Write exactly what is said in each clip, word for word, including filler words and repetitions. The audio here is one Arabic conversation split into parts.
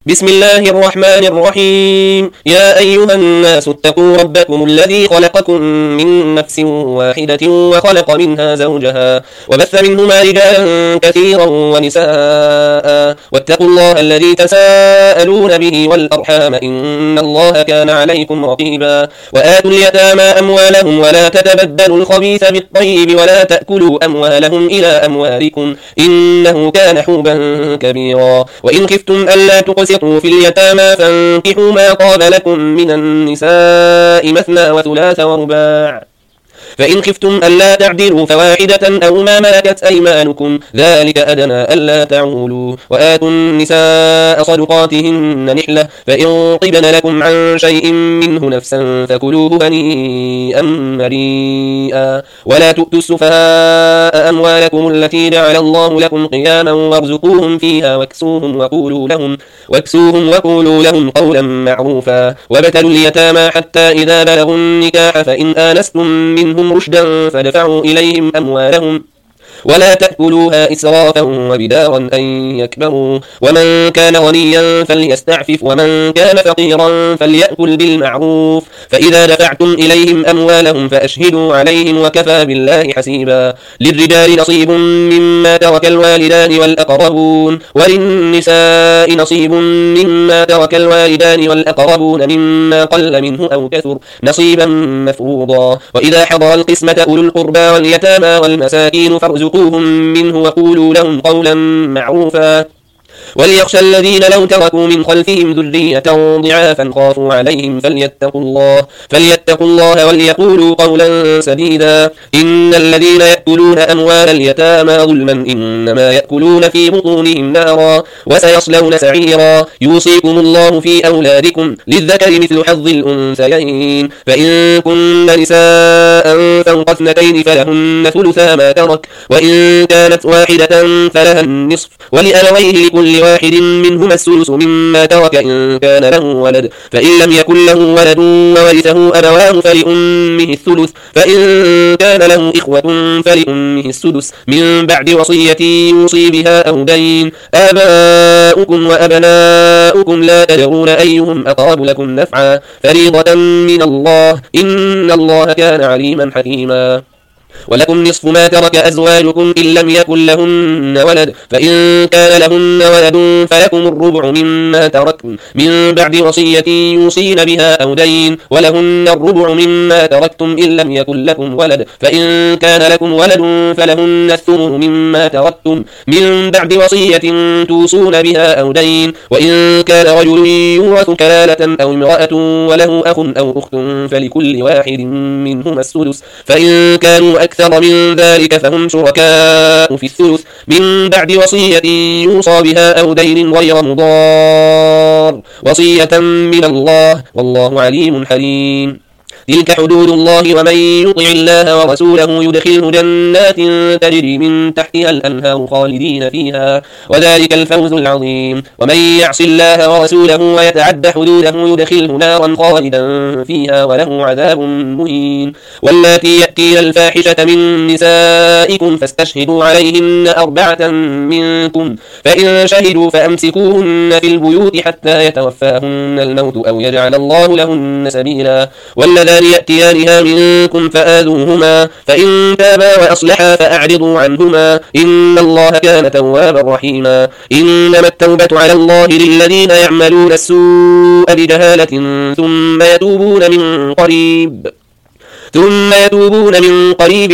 بسم الله الرحمن الرحيم. يا أيها الناس اتقوا ربكم الذي خلقكم من نفس واحدة وخلق منها زوجها وبث منهما رجالا كثيرا ونساء واتقوا الله الذي تساءلون به والأرحام إن الله كان عليكم رقيبا. وآتوا اليتامى أموالهم ولا تتبدلوا الخبيث بالطيب ولا تأكلوا أموالهم إلى أموالكم إنه كان حوبا كبيرا. وإن خفتم ألا تقسطوا في اليتامى فانكحوا ما طاب لكم من النساء مثنى وثلاث ورباع، فإن خفتم ألا تعدلوا فواحدة أو ما ملكت أيمانكم ذلك أدنى ألا تعولوا. وآتوا النساء صدقاتهن نحلة، فإن طبن لكم عن شيء منه نفسا فكلوه هنيئا مريئا. ولا تؤتوا السفهاء أموالكم التي جعل الله لكم قياما وارزقوهم فيها واكسوهم وقولوا لهم, واكسوهم وقولوا لهم قولا معروفا. وابتلوا اليتامى حتى إذا بلغوا النكاح فإن آنستم منهم رشدا فدفعوا إليهم أموالهم ولا تأكلوها إسرافا وبدارا أن يكبروا. ومن كان غنيا فليستعفف ومن كان فقيرا فليأكل بالمعروف. فإذا دفعتم إليهم أموالهم فأشهدوا عليهم وكفى بالله حسيبا. للرجال نصيب مما ترك الوالدان والأقربون وللنساء نصيب مما ترك الوالدان والأقربون مما قل منه أو كثر نصيبا مفروضا. وإذا حضر القسمة أولو القربى واليتامى والمساكين فارزقوهم منه وقولوا لهم قولا معروفا. وليخشى الذين لو تركوا من خلفهم ذرية ضعافا خافوا عليهم فليتقوا الله فليتقوا الله وليقولوا قولا سديدا. إن الذين يأكلون أموال اليتامى ظلما إنما يأكلون في بطونهم نارا وسيصلون سعيرا. يوصيكم الله في أولادكم للذكر مثل حظ الأنثيين، فإن كن نساء فوق اثنتين فلهن ثلثا ما ترك، وإن كانت واحدة فلها النصف ولأبويه لكل واحد منهما السدس مما ترك إن كان له ولد، فإن لم يكن له ولد وورثه أبواه فلأمه الثلث، فإن كان له إخوة فلأمه السدس من بعد وصية يوصي بها أو دين. آباؤكم وأبناؤكم لا تدرون أيهم أقرب لكم نفعا فريضة من الله إن الله كان عليما حكيما. ولكم نصف ما ترك أزواجكم إن لم يكن لهن ولد، فإن كان لهن ولد فلكم الربع مما تركتم من بعد وصية يوصين بها أو دين، ولهن الربع مما تركتم إن لم يكن لكم ولد، فإن كان لكم ولد فلهن الثمن مما تركتم من بعد وصية توصون بها أو دين. وإن كان رجل يورث كلالة أو امرأة وله أخ أو أخت فلكل واحد منهما السدس، فإن كانوا أكثر من ذلك فهم شركاء في الثلث من بعد وصية يوصى بها أو دين غير مضار وصية من الله والله عليم حليم. تلك حدود الله ومن يطع الله ورسوله يدخله جنات تجري من تحتها الأنهار خالدين فيها وذلك الفوز العظيم. ومن يعص الله ورسوله ويتعد حدوده يدخله نارا خالدا فيها وله عذاب مهين. واللاتي يأتين الفاحشة من نسائكم فاستشهدوا عليهن أربعة منكم، فإن شهدوا فأمسكوهن في البيوت حتى يتوفاهن الموت أو يجعل الله لهن سبيلا. والذين يأتيانها منكم فآذوهما فإن تابا وأصلحا فأعرضوا عنهما إن الله كان توابا رحيما. إنما التوبة على الله للذين يعملون السوء بجهالة ثم يتوبون من قريب ثم يتوبون من قريب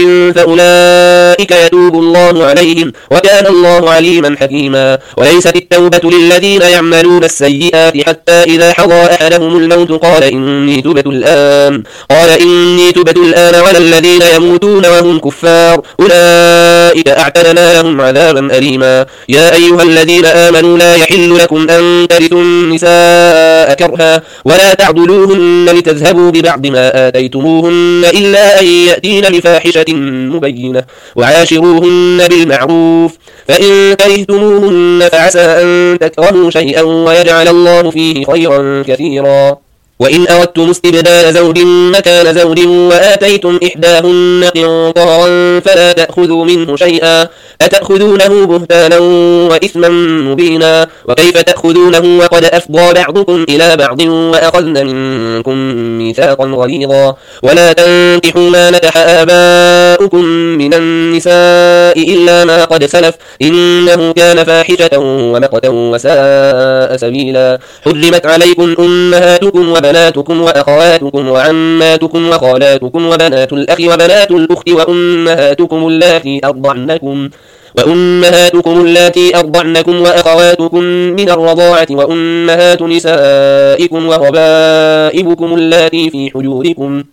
فأولئك يتوب الله عليهم وكان الله عليما حكيما. وليست التوبة للذين يعملون السيئات حتى إذا حضر أحدهم الموت قال إني تبت الآن قال إني تبت الآن ولا الذين يموتون وهم كفار أولئك أعتدنا لهم عذابا أليما. يا أيها الذين آمنوا لا يحل لكم أن ترثوا النساء كرها ولا تعضلوهن لتذهبوا ببعض ما آتيتموهن إلا أن يأتين بفاحشة مبينة وعاشروهن بالمعروف، فإن كرهتموهن فعسى أن تكرهوا شيئا ويجعل الله فيه خيرا كثيرا. وإن أردتم استبدال زوج مكان زوج وآتيتم إحداهن قنطارا فلا تأخذوا منه شيئا أتأخذونه بهتانا وإثما مبينا وكيف تأخذونه وقد أفضى بعضكم إلى بعض وأخذن منكم ميثاقا غليظا ولا تنكحوا ما نكح آباؤكم من النساء إلا ما قد سلف إنه كان فاحشة ومقتا وساء سبيلا حرمت عليكم أمهاتكم وبناتكم وأخواتكم وعماتكم وخالاتكم وبنات الأخ وبنات الأخت وأمهاتكم اللاتي أرضعنكم وأمهاتكم اللاتي أرضعنكم وأخواتكم من الرضاعة وأمهات نسائكم وربائبكم اللاتي في حجوركم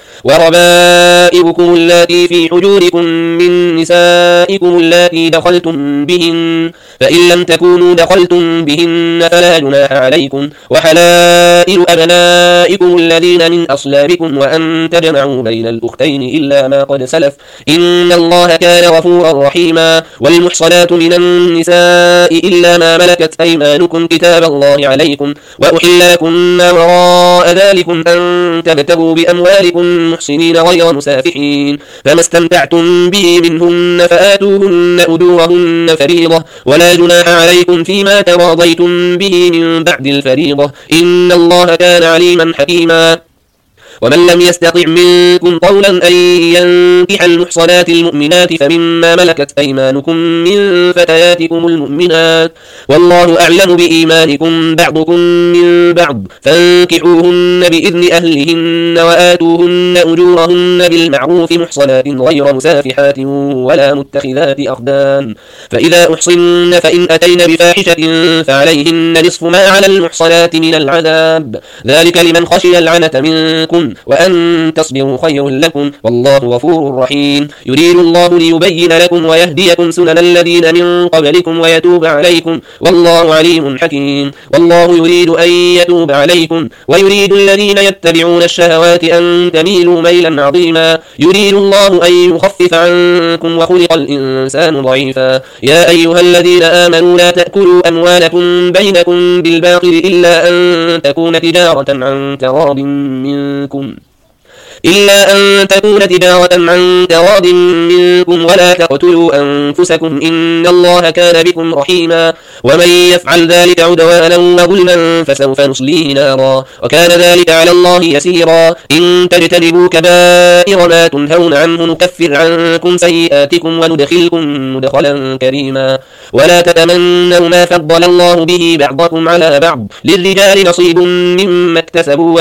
وربائبكم اللاتي في حجوركم من نسائكم اللاتي دخلتم بهن فإن لم تكونوا دخلتم بهن فلا جناح عليكم وحلائل أبنائكم الذين من أصلابكم وأن تجمعوا بين الأختين إلا ما قد سلف إن الله كان غفورا رحيما والمحصنات من النساء إلا ما ملكت أيمانكم كتاب الله عليكم وأحل لكم ما وراء ذلكم أن تبتغوا بأموالكم محسنين غير مسافحين فما استمتعتم به منهن فآتوهن أجورهن فريضة ولا جناح عليكم فيما تراضيتم به من بعد الفريضة إن الله كان عليما حكيما ومن لم يستطع منكم قولا أن ينكح المحصنات المؤمنات فمما ملكت أيمانكم من فتياتكم المؤمنات والله أعلم بإيمانكم بعضكم من بعض فانكحوهن بإذن أهلهن وآتوهن أجورهن بالمعروف محصنات غير مسافحات ولا متخذات أخدان فإذا أحصن فإن أتين بفاحشة فعليهن نصف ما على المحصنات من العذاب ذلك لمن خشي العنة منكم وأن تصبروا خير لكم والله غفور رحيم يريد الله ليبين لكم ويهديكم سنن الذين من قبلكم ويتوب عليكم والله عليم حكيم والله يريد أن يتوب عليكم ويريد الذين يتبعون الشهوات أن تميلوا ميلا عظيما يريد الله أن يخفف عنكم وخلق الإنسان ضعيفا يا أيها الذين آمنوا لا تأكلوا أموالكم بينكم بالباطل إلا أن تكون تجارة عن تراض منكم إلا أن تكون تجارة عن تراض منكم ولا تقتلوا أنفسكم إن الله كان بكم رحيما ومن يفعل ذلك عدوانا وظلما فسوف نصليه نارا وكان ذلك على الله يسيرا إن تجتنبوا كبائر ما تنهون عنه نكفر عنكم سيئاتكم وندخلكم مدخلا كريما ولا تتمنوا ما فضل الله به بعضكم على بعض للرجال نصيب مما اكتسبوا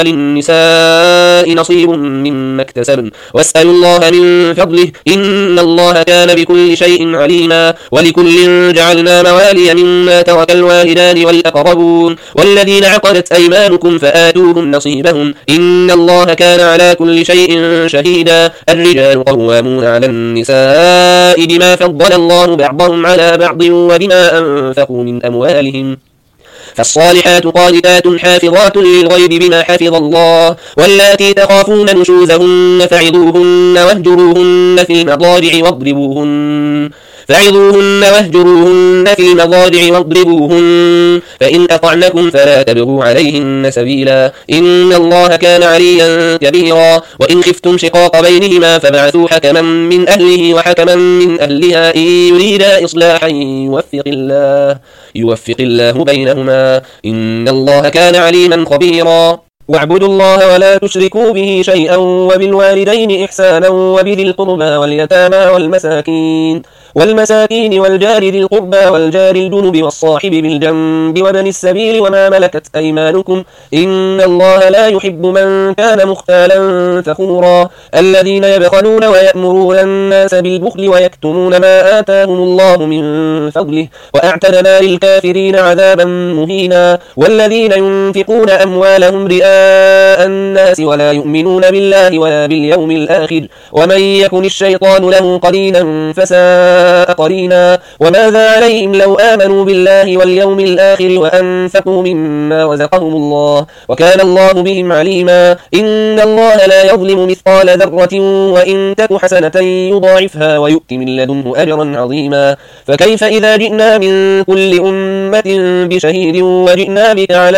وللنساء نصيب مما مما اكتسبن واسألوا الله من فضله إن الله كان بكل شيء عليما ولكل جعلنا موالي مما ترك الوالدان والأقربون والذين عقدت أيمانكم فآتوهم نصيبهم إن الله كان على كل شيء شهيدا الرجال قوامون على النساء بما فضل الله بعضهم على بعض وبما أنفقوا من أموالهم فالصالحات قانتات حافظات للغيب بما حفظ الله واللاتي تخافون نشوزهن فعظوهن واهجروهن في المضاجع واضربوهن فعظوهن واهجروهن في المضاجع واضربوهن فإن أطعنكم فلا تبغوا عليهن سبيلا إن الله كان عليا كبيرا وإن خفتم شقاق بينهما فبعثوا حكما من أهله وحكما من أهلها إن يريدا إصلاحا يوفق الله يوفق الله بينهما إن الله كان عليما خبيرا واعبدوا الله ولا تشركوا به شيئا وبالوالدين إحسانا وبذي القربى واليتامى والمساكين والمساكين والجار ذي القربى والجار الجنب والصاحب بالجنب وابن السبيل وما ملكت أيمانكم إن الله لا يحب من كان مختالا فخورا الذين يبخلون ويأمرون الناس بالبخل ويكتمون ما آتاهم الله من فضله وأعتدنا للكافرين عذابا مهينا والذين ينفقون أموالهم رئاء الناس ولا يؤمنون بالله ولا باليوم الآخر ومن يكن الشيطان له قرينا فساء قرينا وماذا عليهم لو آمنوا بالله واليوم الآخر وأنفقوا مما رزقهم الله وكان الله بهم عليما إن الله لا يظلم مثقال ذرة وإن تك حسنة يضاعفها ويؤت من لدنه أجرا عظيما فكيف إذا جئنا من كل أمة بشهيد وجئنا بك على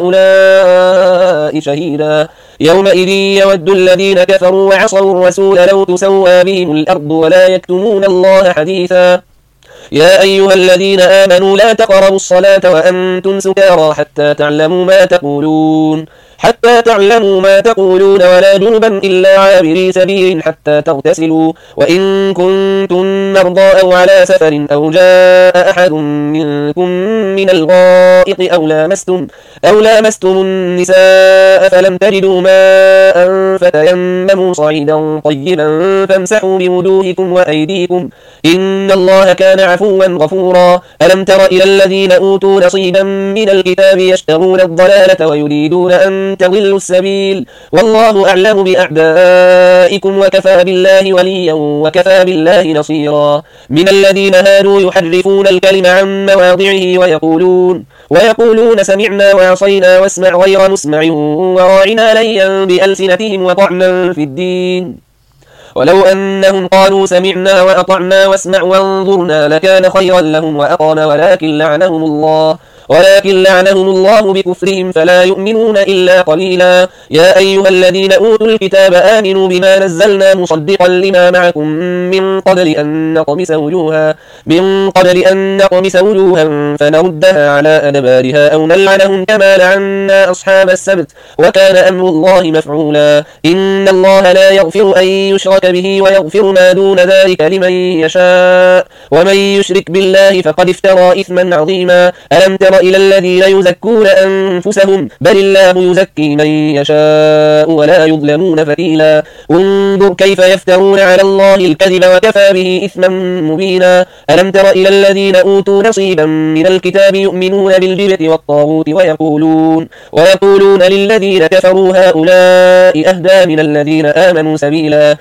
هؤلاء شهيدا يومئذ يود الذين كفروا وعصوا الرسول لو تسوى بهم الأرض ولا يكتمون الله حديثا يا أيها الذين آمنوا لا تقربوا الصلاة وأنتم سكارى حتى تعلموا ما تقولون حتى تعلموا ما تقولون ولا جنبا إلا عابري سبيل حتى تغتسلوا وإن كنتم مرضى أو على سفر أو جاء أحد منكم من الغائط أو لامستم, أو لامستم النساء فلم تجدوا ماء فتيمموا صعيدا طيبا فامسحوا بوجوهكم وأيديكم إن الله كان عفوا غفورا. ألم تر إلى الذين أوتوا نصيبا من الكتاب يشترون الضلالة ويريدون أن تضلوا السبيل والله أعلم بأعدائكم وكفى بالله وليا وكفى بالله نصيرا. من الذين هادوا يحرفون الكلم عن مواضعه ويقولون ويقولون سمعنا وعصينا واسمع غير مسمع وراعنا ليا بألسنتهم وطعنا في الدين ولو أنهم قالوا سمعنا وأطعنا واسمع وانظرنا لكان خيرا لهم وأقام ولكن لعنهم الله ولكن لعنهم الله بكفرهم فلا يؤمنون إلا قليلا. يا أيها الذين أوتوا الكتاب آمنوا بما نزلنا مصدقا لما معكم من قبل أن نطمس وجوها من قبل أن نطمس وجوها فنردها على أدبارها أو نلعنهم كما لعنا أصحاب السبت وكان أمر الله مفعولا. إن الله لا يغفر أن يشرك به ويغفر ما دون ذلك لمن يشاء ومن يشرك بالله فقد افترى إثما عظيما. ألم تر إلى الذين يزكون أنفسهم بل الله يزكي من يشاء ولا يظلمون فتيلا. انظر كيف يفترون على الله الكذب وكفى به إثما مبينا. ألم تر إلى الذين أوتوا نصيبا من الكتاب يؤمنون بالجبت والطاغوت ويقولون ويقولون للذين كفروا هؤلاء أهدى من الذين آمنوا سبيلا.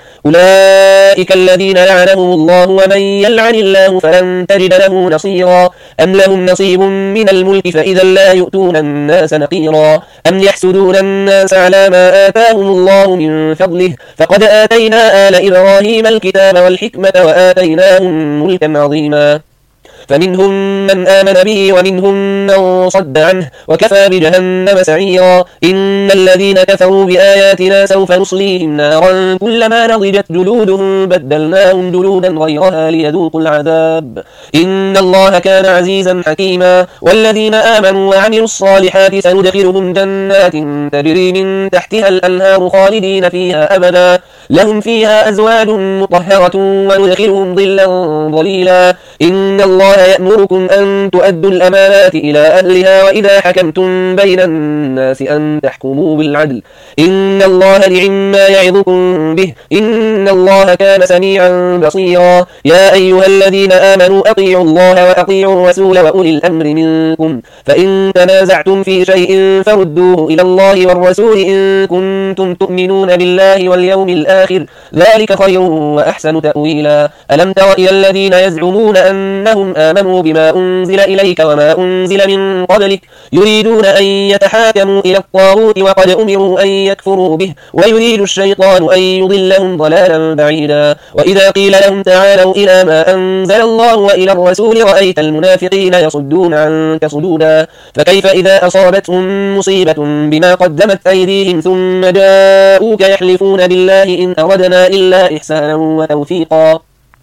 أولئك الذين لعنهم الله ومن يلعن الله فلن تجد له نصيرا. أم لهم نصيب من الملك فإذا لا يؤتون الناس نقيرا. أم يحسدون الناس على ما آتاهم الله من فضله فقد آتينا آل إبراهيم الكتاب والحكمة وآتيناهم ملكا عظيما. فمنهم من آمن به ومنهم من صد عنه وكفى بجهنم سعيرا. إن الذين كفروا بآياتنا سوف نصليهم نارا كلما نضجت جلودهم بدلناهم جلودا غيرها ليذوقوا العذاب إن الله كان عزيزا حكيما. والذين آمنوا وعملوا الصالحات سندخلهم جنات تجري من تحتها الأنهار خالدين فيها أبدا لهم فيها أزواج مطهرة وندخلهم ظلا ظليلا. إن الله يأمركم أن تؤدوا الأمانات إلى أهلها وإذا حكمتم بين الناس أن تحكموا بالعدل إن الله نعما يعظكم به إن الله كان سميعا بصيرا. يا أيها الذين آمنوا أطيعوا الله وأطيعوا الرسول وأولي الأمر منكم فإن تنازعتم في شيء فردوه إلى الله والرسول إن كنتم تؤمنون بالله واليوم الآخر ذلك خير وأحسن تأويلا. ألم تر إلى الذين يزعمون أنهم آمنوا بما أنزل إليك وما أنزل من قبلك يريدون أن يتحاكموا إلى الطاغوت وقد أمروا أن يكفروا به ويريد الشيطان أن يضلهم ضلالا بعيدا. وإذا قيل لهم تعالوا إلى ما أنزل الله وإلى الرسول رأيت المنافقين يصدون عنك صدودا. فكيف إذا أصابتهم مصيبة بما قدمت أيديهم ثم جاءوك يحلفون بالله إن أردنا إلا إحسانا وتوفيقا.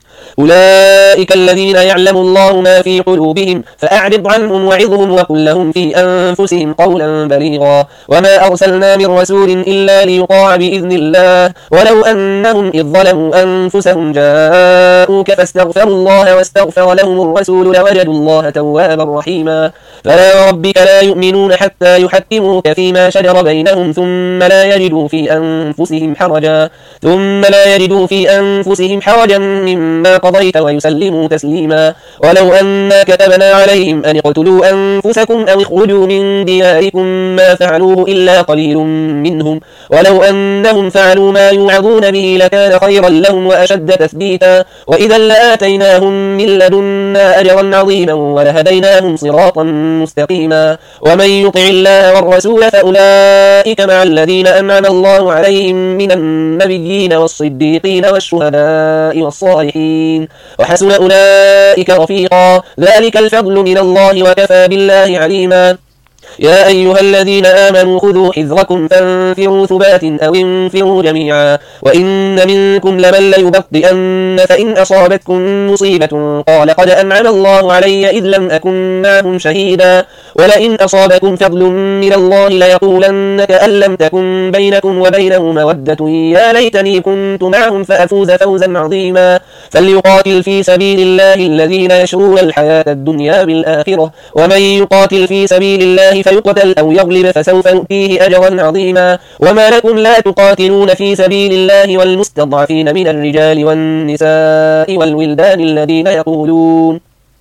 أولئك الذين يعلم الله ما في قلوبهم فأعرض عنهم وعظهم وقل لهم في أنفسهم قولا بليغا. وما أرسلنا من رسول إلا ليطاع بإذن الله ولو أنهم إذ ظلموا أنفسهم جاءوك فاستغفروا الله واستغفر لهم الرسول لوجدوا الله توابا رحيما. فلا ربك لا يؤمنون حتى يحكموك فيما شجر بينهم ثم لا يجدوا في أنفسهم حرجا ثم لا يجدوا في أنفسهم حرجا مما قضيت ويسلموا تسليما. ولو أنا كتبنا عليهم أن اقتلوا أنفسكم أو اخرجوا من دياركم ما فعلوه إلا قليل منهم ولو أنهم فعلوا ما يوعظون به لكان خيرا لهم وأشد تثبيتا وإذا لآتيناهم من لدنا أجرا عظيما ولهديناهم صراطا مستقيما. ومن يطع الله والرسول فأولئك مع الذين أنعم الله عليهم من النبيين والصديقين والشهداء والصالحين وحسن أولئك رفيقا. ذلك الفضل من الله وكفى بالله عليما. يا أيها الذين آمنوا خذوا حذركم فانفروا ثبات أو انفروا جميعا وإن منكم لمن ليبطئن فإن أصابتكم مصيبة قال قد أنعم الله علي إذ لم أكن معهم شهيدا ولئن أصابكم فضل من الله ليقولن كأن لم تكن بينكم وبينه مودة يا ليتني كنت معهم فأفوز فوزا عظيما فليقاتل في سبيل الله الذين يشرون الحياة الدنيا بالآخرة ومن يقاتل في سبيل الله فيقتل أو يغلب فسوف نؤتيه أجرا عظيما وما لكم لا تقاتلون في سبيل الله والمستضعفين من الرجال والنساء والولدان الذين يقولون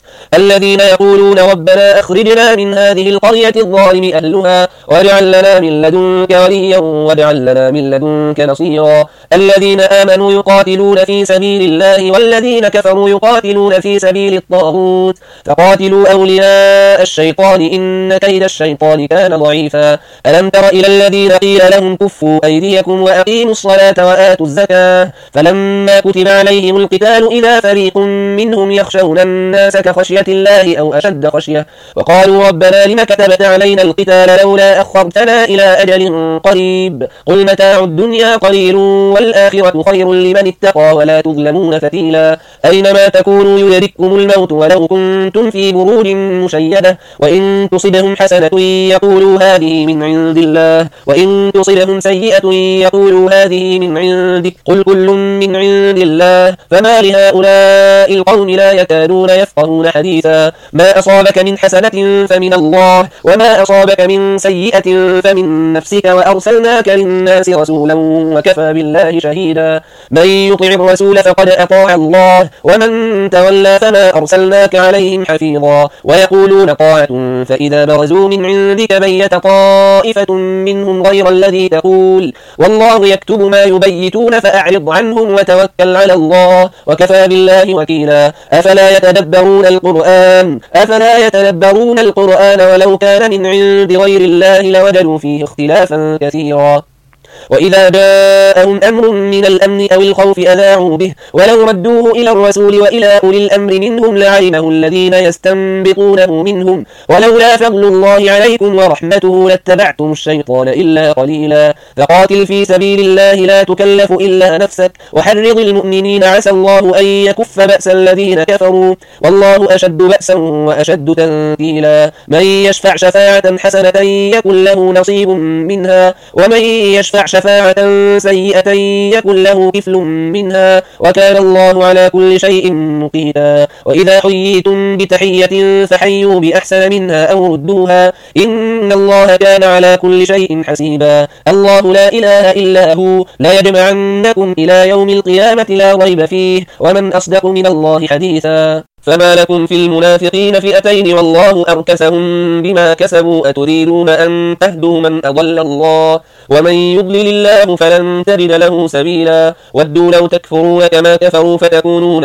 الذين يقولون ربنا أخرجنا من هذه القرية الظالم أهلها واجعل لنا من لدنك وليا واجعل لنا من لدنك نصيرا الذين آمنوا يقاتلون في سبيل الله والذين كفروا يقاتلون في سبيل الطاغوت فقاتلوا أولياء الشيطان إن كيد الشيطان كان ضعيفا ألم تر إلى الذين قيل لهم كفوا أيديكم وأقيموا الصلاة وآتوا الزكاة فلما كتب عليهم القتال إذا فريق منهم يخشون الناس كخشية الله أو أشد خشية وقالوا ربنا لم كتبت علينا القتال لولا أخرتنا إلى أجل قريب قل متاع الدنيا قليل والآخرة خير لمن اتقى ولا تظلمون فتيلا أينما تكونوا يدرككم الموت ولو كنتم في بروج مشيدة وإن تصبهم حسنة يقولوا هذه من عند الله وإن تصبهم سيئة يقولوا هذه من عندك قل كل من عند الله فما لهؤلاء القوم لا يكادون يفقهون حديثا ما أصابك من حسنة فمن الله وما أصابك من سيئة فمن نفسك وأرسلناك للناس رسولا وكفى بالله شهيدا من يطع الرسول فقد أطاع الله ومن تولى فما أرسلناك عليهم حفيظا ويقولون طاعة فإذا برزوا من عندك بيت طائفة منهم غير الذي تقول والله يكتب ما يبيتون فأعرض عنهم وتوكل على الله وكفى بالله وكيلا أفلا يتدبرون القرآن أفلا يتدبرون القرآن ولو كان من عند غير الله لوجدوا فيه اختلافا كثيرا وإذا جاءهم أمر من الأمن أو الخوف أذاعوا به ولو ردوه إلى الرسول وإلى أولي الأمر منهم لعلمه الذين يستنبطونه منهم ولولا فضل الله عليكم ورحمته لاتبعتم الشيطان إلا قليلا فقاتل في سبيل الله لا تكلف إلا نفسك وحرض المؤمنين عسى الله أن يكف بأس الذين كفروا والله أشد بأسا وأشد تنكيلا من يشفع شفاعة حسنة يكن له نصيب منها ومن يشفع شفاعة سيئة يكن له كفل منها وكان الله على كل شيء مقيتا وإذا حييتم بتحية فحيوا بأحسن منها أو ردوها إن الله كان على كل شيء حسيبا الله لا إله إلا هو لا يجمعنكم إلى يوم القيامة لا ريب فيه ومن أصدق من الله حديثا فما لكم في المنافقين فئتين والله أركسهم بما كسبوا أتريدون أن تهدوا من أضل الله ومن يضلل الله فلن تجد له سبيلا ودوا لو تكفرون كما كفروا فتكونون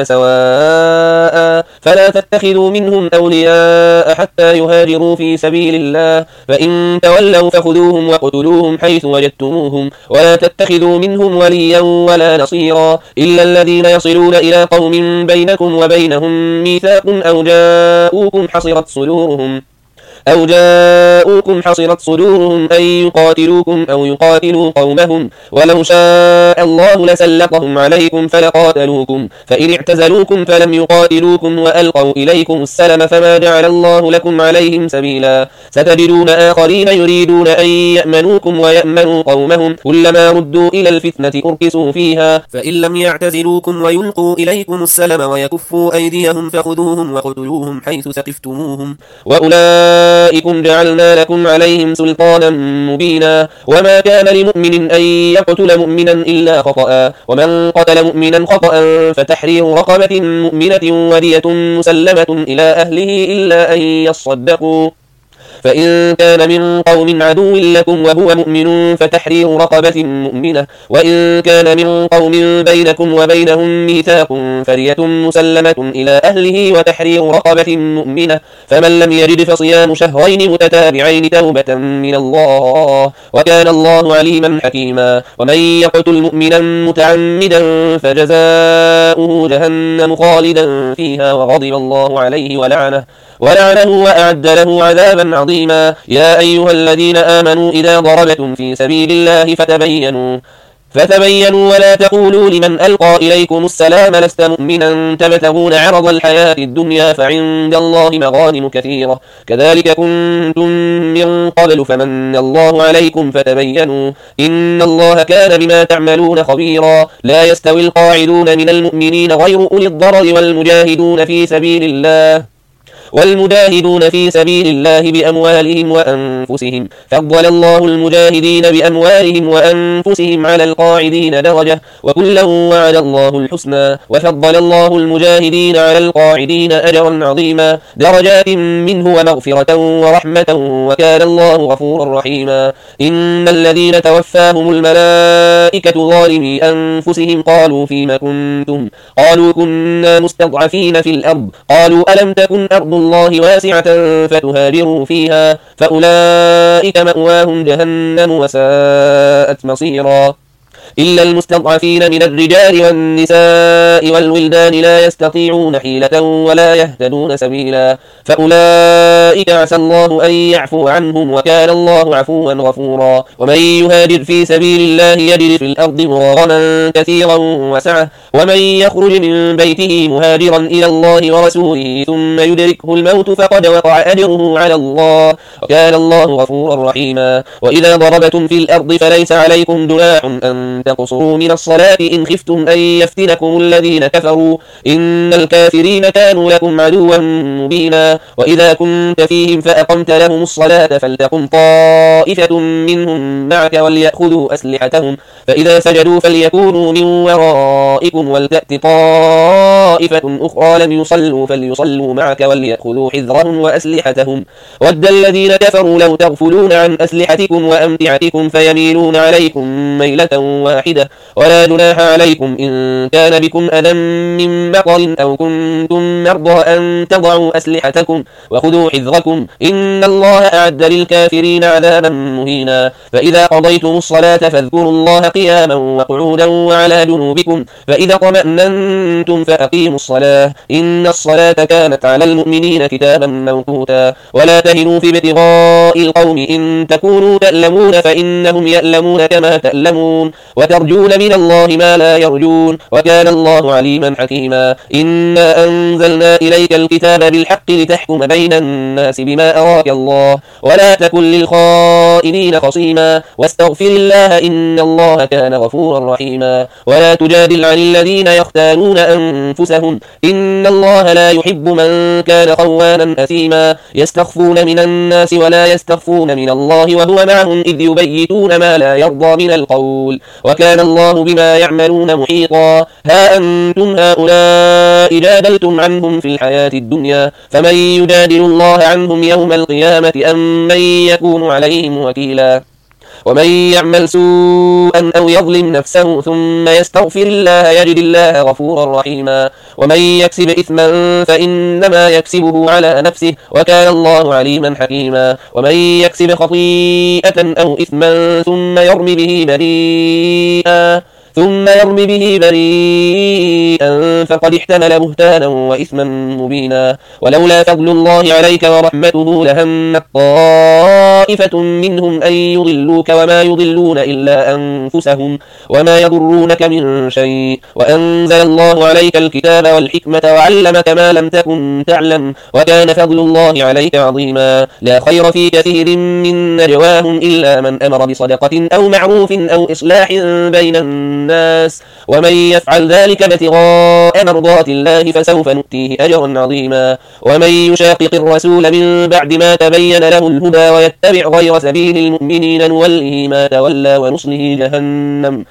سواء فلا تتخذوا منهم أولياء حتى يهاجروا في سبيل الله فإن تولوا فخذوهم وقتلوهم حيث وجدتموهم ولا تتخذوا منهم وليا ولا نصيرا إلا الذين يصلون إلى قوم بينكم وبينهم ميثاق أو جاءوكم حصرت صدورهم أو جاءوكم حصرت صدورهم أن يقاتلوكم أو يقاتلوا قومهم ولو شاء الله لسلطهم عليكم فلقاتلوكم فإن اعتزلوكم فلم يقاتلوكم وألقوا إليكم السلم فما جعل الله لكم عليهم سبيلا ستجدون آخرين يريدون أن يأمنوكم ويأمنوا قومهم كلما ردوا إلى الفتنة أركسوا فيها فإن لم يعتزلوكم ويلقوا إليكم السلم ويكفوا أيديهم فخذوهم وقتلوهم حيث ثقفتموهم وأولئك أولئكم جعلنا لكم عليهم سلطانا مبينا وما كان لمؤمن أن يقتل مؤمنا إلا خطأ ومن قتل مؤمنا خطأ فتحرير رقبة مؤمنة ودية مسلمة إلى أهله إلا أن يصدقوا فإن كان من قوم عدو لكم وهو مؤمن فتحرير رقبة مؤمنة وإن كان من قوم بينكم وبينهم ميثاق فرية مسلمة إلى أهله وتحرير رقبة مؤمنة فمن لم يجد فصيام شهرين متتابعين توبة من الله وكان الله عليما حكيما ومن يقتل مؤمنا متعمدا فجزاؤه جهنم خالدا فيها وغضب الله عليه ولعنه ولعنه وأعد له عذابا عظيما. يا أيها الذين آمنوا إذا ضربتم في سبيل الله فتبينوا فتبينوا ولا تقولوا لمن ألقى إليكم السلام لست مؤمنا تبتغون عرض الحياة الدنيا فعند الله مغانم كثيرة كذلك كنتم من قبل فمن الله عليكم فتبينوا إن الله كان بما تعملون خبيرا. لا يستوي القاعدون من المؤمنين غير أولي الضرر والمجاهدون في سبيل الله والمجاهدون في سبيل الله بأموالهم وأنفسهم فضل الله المجاهدين بأموالهم وأنفسهم على القاعدين درجة وكلا وعد الله الحسنى وفضل الله المجاهدين على القاعدين أجرا عظيما درجات منه ومغفرة ورحمة وكان الله غفورا رحيما. إن الذين توفاهم الملائكة ظالمي أنفسهم قالوا فيما كنتم قالوا كنا مستضعفين في الأرض قالوا ألم تكن أرض الله واسعة فتهاجروا فيها فأولئك مأواهم جهنم وساءت مصيرا. إلا المستضعفين من الرجال والنساء والولدان لا يستطيعون حيلة ولا يهتدون سبيلا فأولئك عسى الله أن يعفو عنهم وكان الله عفوا غفورا. ومن يهاجر في سبيل الله يجد في الأرض مغرما كثيرا وسعة ومن يخرج من بيته مهاجرا إلى الله ورسوله ثم يدركه الموت فقد وقع أجره على الله وكان الله غفورا رحيما. وإذا ضربتم في الأرض فليس عليكم جناح أن تقصروا من الصلاة إن خفتم أن يفتنكم الذين كفروا إن الكافرين كانوا لكم عدوا مبينا. وإذا كنت فيهم فأقمت لهم الصلاة فلتقم طائفة منهم معك وليأخذوا أسلحتهم فإذا سجدوا فليكونوا من ورائكم ولتأت طائفة أخرى لم يصلوا فليصلوا معك وليأخذوا حذرهم وأسلحتهم ود الذين كفروا لو تغفلون عن أسلحتكم وأمتعتكم فيميلون عليكم ميلة واحدة ولا جناح عليكم إن كان بكم أذى من مطر أو كنتم مرضى أن تضعوا أسلحتكم وخذوا حذركم إن الله أعد للكافرين عذابا مهينا. فإذا قضيتم الصلاة فاذكروا الله قياما وقعودا وعلى جنوبكم فإذا طمأننتم فأقيموا الصلاة إن الصلاة كانت على المؤمنين كتابا موقوتا. ولا تهنوا في ابتغاء القوم إن تكونوا تألمون فإنهم يألمون كما تألمون وترجون من الله ما لا يرجون وكان الله عليما حكيما. إنا أنزلنا إليك الكتاب بالحق لتحكم بين الناس بما أراك الله ولا تكن للخائنين خصيما واستغفر الله إن الله كان غفورا رحيما. ولا تجادل عن الذين يختانون أنفسهم إن الله لا يحب من كان خوانا أثيما يستخفون من الناس ولا يستخفون من الله وهو معهم إذ يبيتون ما لا يرضى من القول وكان الله بما يعملون محيطا. ها أنتم هؤلاء جادلتم عنهم في الحياة الدنيا فمن يجادل الله عنهم يوم القيامة أم من يكون عليهم وكيلا. ومن يعمل سوءا أو يظلم نفسه ثم يستغفر الله يجد الله غفورا رحيما. ومن يكسب إثما فإنما يكسبه على نفسه وكان الله عليما حكيما. ومن يكسب خطيئة أو إثما ثم يرم به بريئا ثم يرم به بريئا فقد احتمل بهتانا وإثما مبينا. ولولا فضل الله عليك ورحمته لهمت طائفة منهم أن يضلوك وما يضلون إلا أنفسهم وما يضرونك من شيء وأنزل الله عليك الكتاب والحكمة وعلمك ما لم تكن تعلم وكان فضل الله عليك عظيما. لا خير في كثير من نجواهم إلا من أمر بصدقة أو معروف أو إصلاح بين الناس الناس ومن يفعل ذلك ابتغاء مرضات الله فسوف نؤتيه أجرا عظيما. ومن يشاقق الرسول من بعد ما تبين له الهدى ويتبع غير سبيل المؤمنين نوله ما تولى ونصله جهنم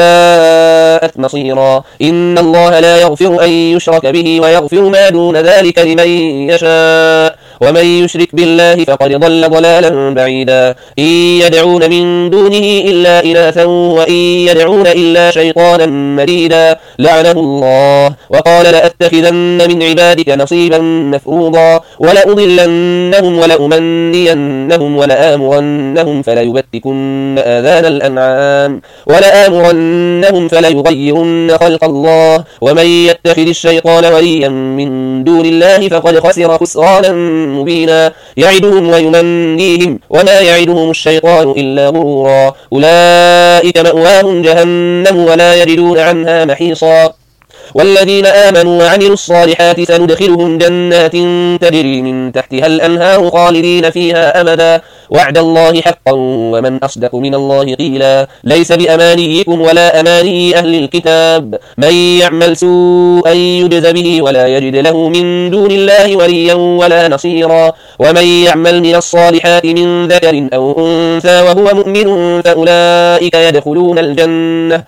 وساءت مصيرا. إن الله لا يغفر أن يشرك به ويغفر ما دون ذلك لمن يشاء ومن يشرك بالله فقد ضل ضلالا بعيدا إن يدعون من دونه إلا إناثا وإن يدعون إلا شيطانا مريدا لعنه الله وقال لأتخذن من عبادك نصيبا مفروضا ولأضلنهم ولأمنينهم ولآمرنهم فليبتكن آذان الأنعام ولآمرنهم فليغيرن خلق الله ومن يتخذ الشيطان وليا من دون الله فقد خسر خسرانا مبينا يعدهم ويمنيهم وما يعدهم الشيطان إلا غرورا أولئك مأواهم جهنم ولا يجدون عنها محيصا والذين آمنوا وعملوا الصالحات سندخلهم جنات تجري من تحتها الأنهار خالدين فيها أبدا وعد الله حقا ومن أصدق من الله قيلا ليس بأمانيكم ولا أماني أهل الكتاب من يعمل سوءا يجز به ولا يجد له من دون الله وليا ولا نصيرا ومن يعمل من الصالحات من ذكر أو أنثى وهو مؤمن فأولئك يدخلون الجنة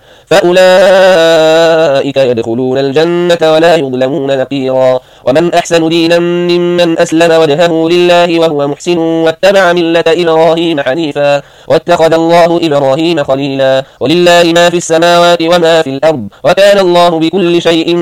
فأولئك يدخلون الجنة ولا يظلمون نقيرا ومن أحسن دينا ممن أسلم وجهه لله وهو محسن واتبع ملة إبراهيم حنيفا واتخذ الله إبراهيم خليلا ولله ما في السماوات وما في الأرض وكان الله بكل شيء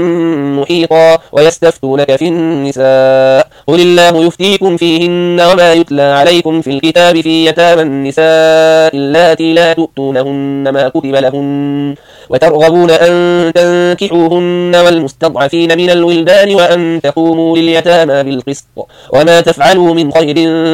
محيطا ويستفتونك في النساء قل الله يفتيكم فيهن وما يتلى عليكم في الكتاب في يتامى النساء اللاتي لا تؤتونهن ما كتب لهن وترغبون أن تنكحوهن والمستضعفين من الولدان وأن تقوموا لليتامى بالقسط وما تفعلوا من خير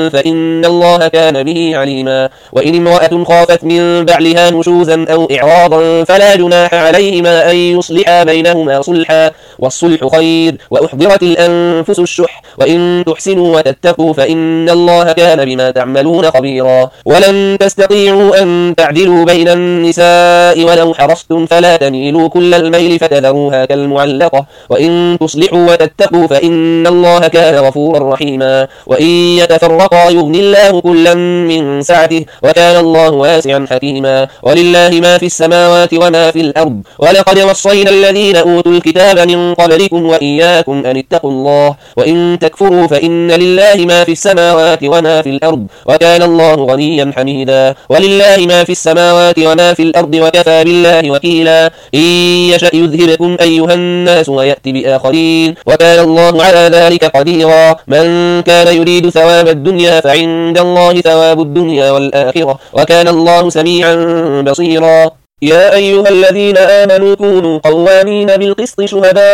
فإن الله كان به عليما وإن امرأة خافت من بعلها نشوزا أو إعراضا فلا جناح عليهما أن يصلحا بينهما صلحا والصلح خير وأحضرت الأنفس الشح وإن تحسنوا وتتقوا فإن الله كان بما تعملون خبيرا ولن تستطيعوا أن تعدلوا بين النساء ولو حرصتم فلا تميلوا كل الميل فتذروها كالمعلقة وإن تصلحوا وتتقوا فإن الله كان غفورا رحيما وإن يتفرقا يغني الله كلا من سعته وكان الله واسعا حكيما ولله ما في السماوات وما في الأرض ولقد وصينا الذين أوتوا الكتاب من قبلكم وإياكم أن اتقوا الله وإن تكفروا فإن لله ما في السماوات وما في الأرض وكان الله غنيا حميدا ولله ما في السماوات وما في الأرض وكفى بالله وكيلا إن يشأ يذهبكم أيها الناس ويأتي بآخرين وكان الله على ذلك قديرا من كان يريد ثواب الدنيا فعند الله ثواب الدنيا والآخرة وكان الله سميعا بصيرا يا أيها الذين آمنوا كونوا قوامين بالقسط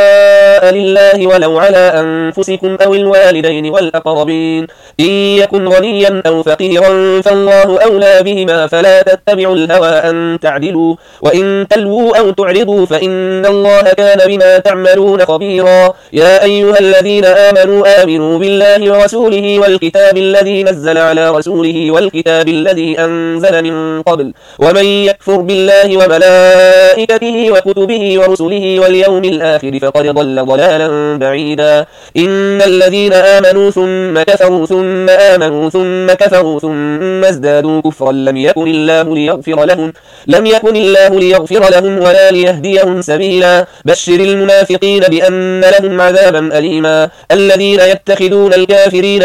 شهداء لله ولو على أنفسكم أو الوالدين والأقربين إن يكن غنيا أو فقيرا فالله أولى بهما فلا تتبعوا الهوى أن تعدلوا وإن تلووا أو تعرضوا فإن الله كان بما تعملون خبيرا يا أيها الذين آمنوا آمنوا بالله ورسوله والكتاب الذي نزل على رسوله والكتاب الذي أنزل من قبل ومن يكفر بالله وملائكته وكتبه ورسله واليوم الآخر فقد ضل ضلالا بعيدا إن الذين آمنوا ثم كفروا ثم آمنوا ثم كفروا ثم ازدادوا كفرا لم يكن الله ليغفر لهم لم يكن الله ليغفر لهم ولا ليهديهم سبيلا بشر المنافقين بأن لهم عذابا أليما الذين يتخذون الكافرين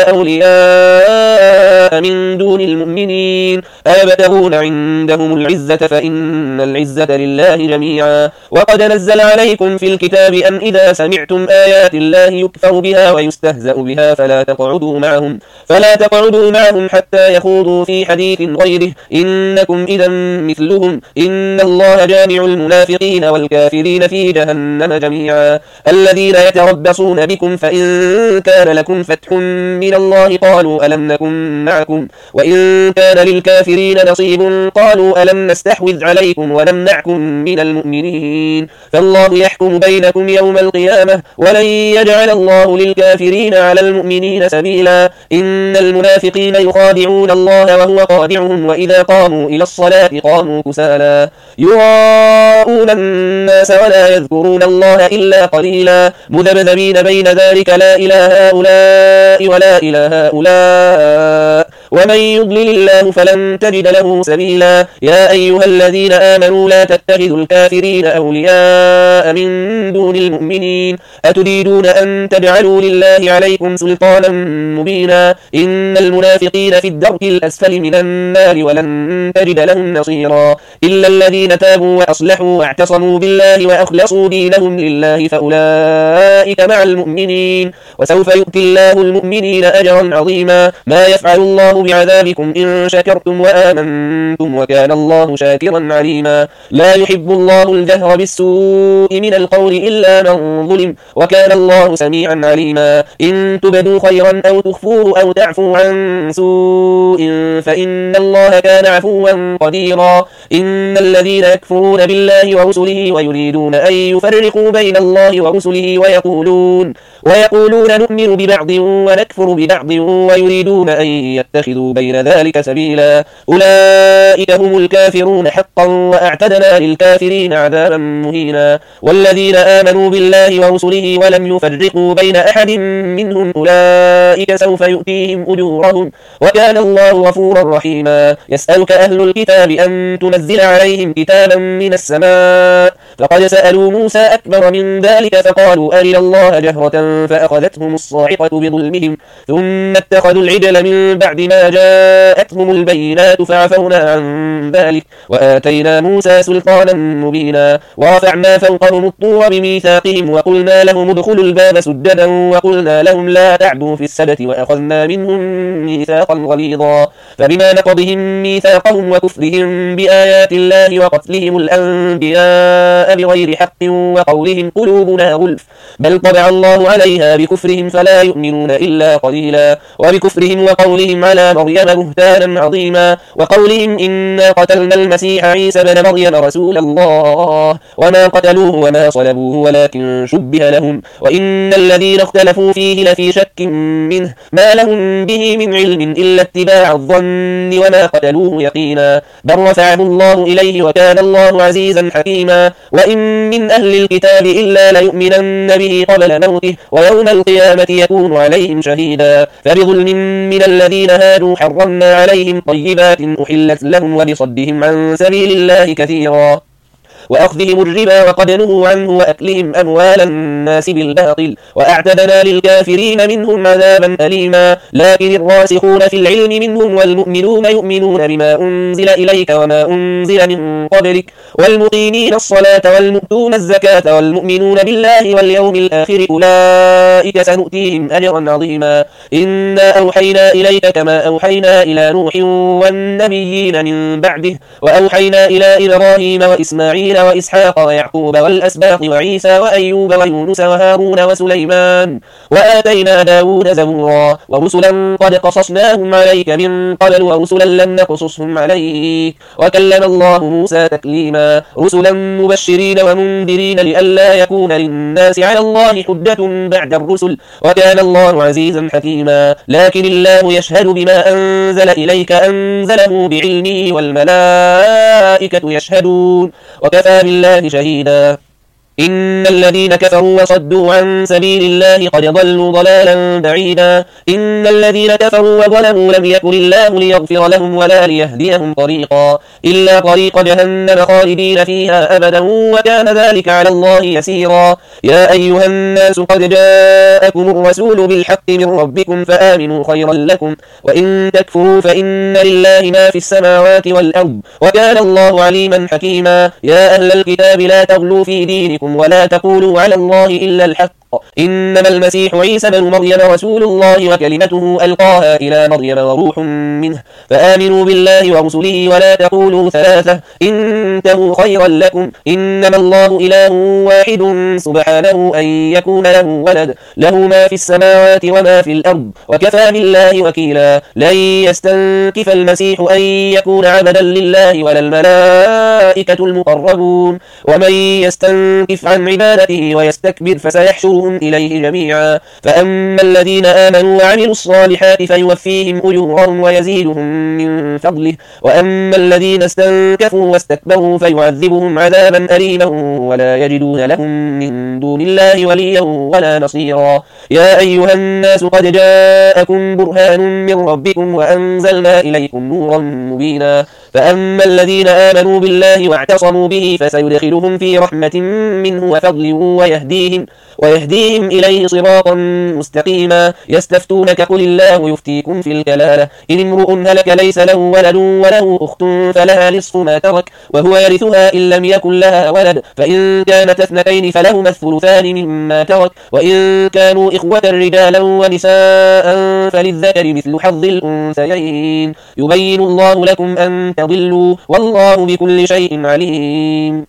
أولياء من دون المؤمنين أيبتغون عندهم العزة فإن العزة لله جميعا وقد نزل عليكم في الكتاب أن إذا سمعتم آيات الله يكفر بها ويستهزأ بها فلا تقعدوا معهم فلا تقعدوا معهم حتى يخوضوا في حديث غيره إنكم إذا مثلهم إن الله جامع المنافقين والكافرين في جهنم جميعا الذين يتربصون بكم فإن كان لكم فتح من الله قالوا ألم نكن معكم وإن كان للكافرين نصيب قالوا ألم نستحوذ عليكم ونمنعكم من المؤمنين فالله يحكم بينكم يوم القيامة ولن يجعل الله للكافرين على المؤمنين سبيلا إن المنافقين يخادعون الله وهو خادعهم وإذا قاموا إلى الصلاة قاموا كسالا يراءون الناس ولا يذكرون الله إلا قليلا مذبذبين بين ذلك لا إله هؤلاء ولا إله هؤلاء ومن يضلل الله فلن تجد له سبيلا. يا أيها الذين آمنوا لا تتخذوا الكافرين أولياء من دون المؤمنين أتريدون أن تجعلوا لله عليكم سلطانا مبينا. إن المنافقين في الدرك الأسفل من النار ولن تجد لهم نصيرا. إلا الذين تابوا وأصلحوا واعتصموا بالله وأخلصوا دينهم لله فأولئك مع المؤمنين وسوف يؤتي الله المؤمنين أجرا عظيما. ما يفعل الله بعذابكم إن شكرتم وآمنتم وكان الله شاكرا عليما. لا يحب الله الجهر بالسوء من القول إلا من ظلم وكان الله سميعا عليما. إن تبدوا خيرا أو تخفوه أو تعفوا عن سوء فإن الله كان عفوا قديرا. إن الذين يكفرون بالله ورسله ويريدون أن يفرقوا بين الله ورسله ويقولون ويقولون نؤمن ببعض ونكفر ببعض ويريدون أن يتخذوا بين ذلك سبيلا أولئك هم الكافرون حقا وأعتدنا للكافرين عذابا مهينا. والذين آمنوا بالله ورسله ولم يفرقوا بين أحد منهم أولئك سوف يؤتيهم أجورهم وكان الله غفورا رحيما. يسألك أهل الكتاب أن تنزل عليهم كتابا من السماء فقد سألوا موسى أكبر من ذلك فقالوا أرنا الله جهرة فأخذتهم الصاعقة بظلمهم ثم اتخذوا العجل من بعد ما جاءتهم البينات فعفونا عن ذلك وآتينا موسى سلطانا مبينا. ورفعنا فوقهم الطور بميثاقهم وقلنا لهم ادخلوا الباب سجدا وقلنا لهم لا تعدوا في السبت وأخذنا منهم ميثاقا غليظا. فبما نقضهم ميثاقهم وكفرهم بآيات الله وقتلهم الأنبياء بغير حق وقولهم قلوبنا غلف بل طبع الله عليها بكفرهم فلا يؤمنون إلا قليلا. وبكفرهم وقولهم على مريم بهتانا عظيما وقولهم إنا قتلنا المسيح عيسى بن مريم رسول الله وما قتلوه وما صلبوه ولكن شبه لهم وإن الذين اختلفوا فيه لفي شك منه ما لهم به من علم إلا اتباع الظن وما قتلوه يقينا بل رفعه الله إليه وكان الله عزيزا حكيما. وإن من أهل الكتاب إلا ليؤمنن به قبل موته ويوم القيامة يكون عليهم شهيدا. فبظلم من الذين هادوا حرمنا عليهم طيبات أحلت لهم وبصدهم عن سبيل الله كثيرا وأخذهم الربا وقد نهوا عنه وأكلهم أموال الناس بالباطل وأعتدنا للكافرين منهم عذابا أليما. لكن الراسخون في العلم منهم والمؤمنون يؤمنون بما أنزل إليك وما أنزل من قبلك والمقيمين الصلاة والمؤتون الزكاة والمؤمنون بالله واليوم الآخر أولئك سنؤتيهم أجرا عظيما. إنا أوحينا إليك كما أوحينا إلى نوح والنبيين من بعده وأوحينا إلى إبراهيم وإسماعيل وإسحاق ويعقوب والأسباط وعيسى وأيوب ويونس وهارون وسليمان وآتينا داود زبورا. ورسلا قد قصصناهم عليك من قبل ورسلا لم نقصصهم عليك وكلم الله موسى تكليما. رسلا مبشرين ومنذرين لئلا يكون للناس على الله حجة بعد الرسل وكان الله عزيزا حكيما. لكن الله يشهد بما أنزل إليك أنزله بعلمه والملائكة يشهدون وكفى بالله شهيدا. إن الذين كفروا وصدوا عن سبيل الله قد ضلوا ضلالا بعيدا. إن الذين كفروا وظلموا لم يكن الله ليغفر لهم ولا ليهديهم طريقا إلا طريق جهنم خالدين فيها أبدا وكان ذلك على الله يسيرا. يا أيها الناس قد جاءكم الرسول بالحق من ربكم فآمنوا خيرا لكم وإن تكفروا فإن لله ما في السماوات والأرض وكان الله عليما حكيما. يا أهل الكتاب لا تغلوا في دينكم ولا تقولوا على الله إلا الحق إنما المسيح عيسى بن مريم رسول الله وكلمته ألقاها إلى مريم وروح منه فآمنوا بالله ورسله ولا تقولوا ثلاثة انتهوا خيرا لكم إنما الله إله واحد سبحانه أن يكون له ولد له ما في السماوات وما في الأرض وكفى بالله وكيلا. لن يستنكف المسيح أن يكون عبدا لله ولا الملائكة المقربون ومن يستنكف عن عبادته ويستكبر فسيحشرهم مرجعهم إليه جميعا. فأما الذين آمنوا وعملوا الصالحات فيوفيهم أجورهم ويزيدهم من فضله، وأما الذين استنكفوا واستكبروا فيعذبهم عذابا أليما ولا يجدون لهم من دون الله وليا ولا نصيرا. يا أيها الناس قد جاءكم برهان من ربكم وأنزلنا إليكم نورا مبينا. فأما الذين آمنوا بالله واعتصموا به فسيدخلهم في رحمة منه وفضل ويهديهم, ويهديهم إليه صراطا مستقيما. يستفتونك قل الله يفتيكم في الكلالة إن امرؤ هلك ليس له ولد وله أخت فلها نصف ما ترك وهو يرثها إن لم يكن لها ولد، فإن كانت اثنتين فلهما الثلثان مما ترك، وإن كانوا إخوة رجالا ونساء فللذكر مثل حظ الأنثيين. يبين الله لكم أن تضلوا والله بكل شيء عليم.